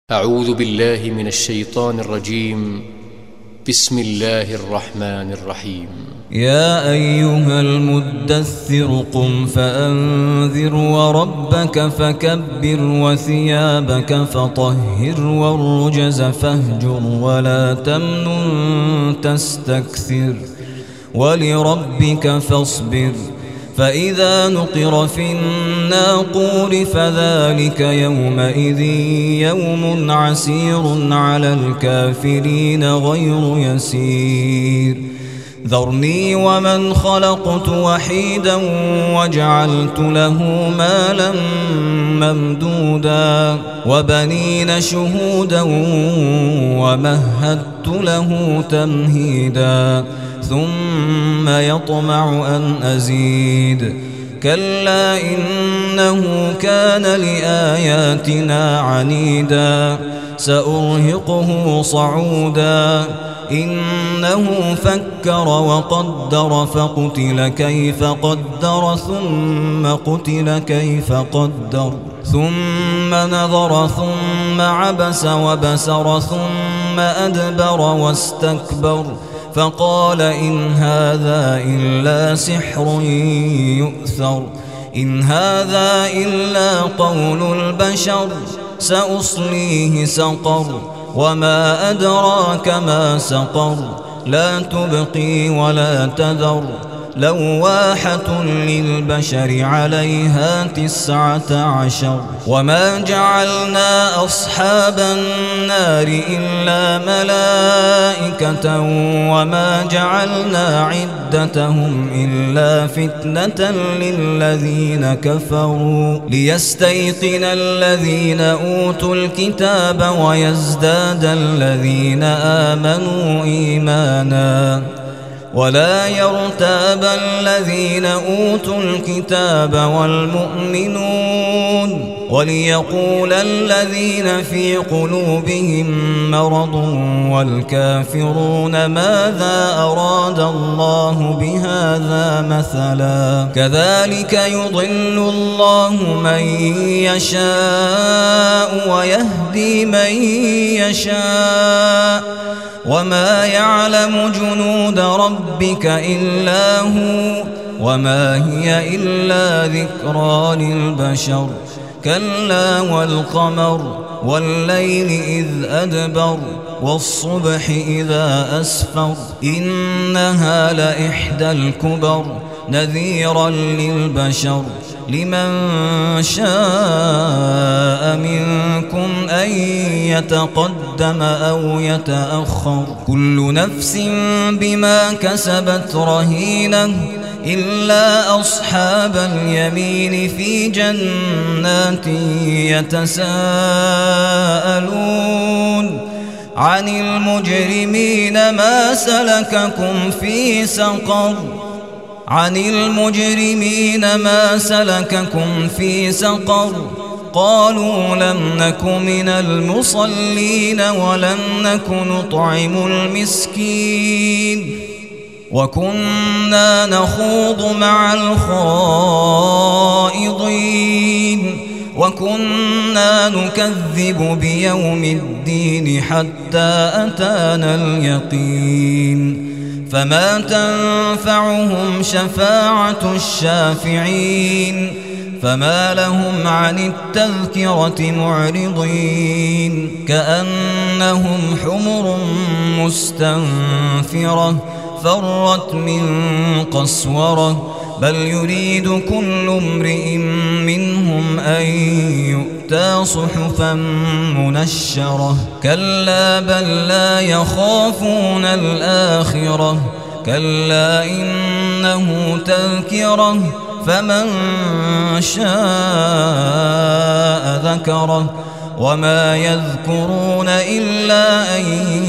أعوذ بالله من الشيطان الرجيم. بسم الله الرحمن الرحيم. يا أيها المدثر قم فأنذر وربك فكبر وثيابك فطهر والرجز فاهجر ولا تمنن تستكثر ولربك فاصبر فإذا نقر في الناقور فذلك يومئذ يوم عسير على الكافرين غير يسير ذرني ومن خلقت وحيدا وجعلت له مالا ممدودا وبنين شهودا ومهدت له تمهيدا ثم يطمع أن أزيد كلا إنه كان لآياتنا عنيدا سأرهقه صعودا إنه فكر وقدر فقتل كيف قدر ثم قتل كيف قدر ثم نظر ثم عبس وبسر ثم أدبر واستكبر فقال إن هذا إلا سحر يؤثر إن هذا إلا قول البشر سأصليه سقر وما أدراك ما سقر لا تبقي ولا تذر لواحة للبشر عليها 19 وما جعلنا أصحاب النار إلا ملائكة وما جعلنا عدتهم إلا فتنة للذين كفروا ليستيقن الذين أوتوا الكتاب ويزداد الذين آمنوا إيمانا ولا يرتاب الذين أوتوا الكتاب والمؤمنون وليقول الذين في قلوبهم مرض والكافرون ماذا أراد الله بهذا مثلا كذلك يضل الله من يشاء ويهدي من يشاء وما يعلم جنود ربك إلا هو وما هي إلا ذكرى للبشر كلا والقمر والليل إذ أدبر والصبح إذا أسفر إنها لإحدى الكبر نذيرا للبشر لمن شاء منكم أن يتقدم أو يتأخر كل نفس بما كسبت رهينة إلا أصحاب اليمين في جنات يتساءلون عن المجرمين ما سلككم في سقر عن المجرمين ما سلككم في سقر قالوا لم نك من المصلين ولم نك نطعم المسكين وكنا نخوض مع الخائضين وكنا نكذب بيوم الدين حتى أتانا اليقين فما تنفعهم شفاعة الشافعين فما لهم عن التذكرة معرضين كأنهم حمر مستنفرة فرت من قسورة بل يريد كل امرئ منهم أن يؤتى صحفا منشرة كلا بل لا يخافون الآخرة كلا إنه تذكرة فمن شاء ذكره وما يذكرون إلا أن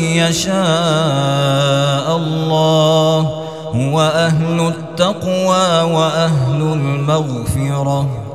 يشاء الله هو أهل التقوى وأهل المغفرة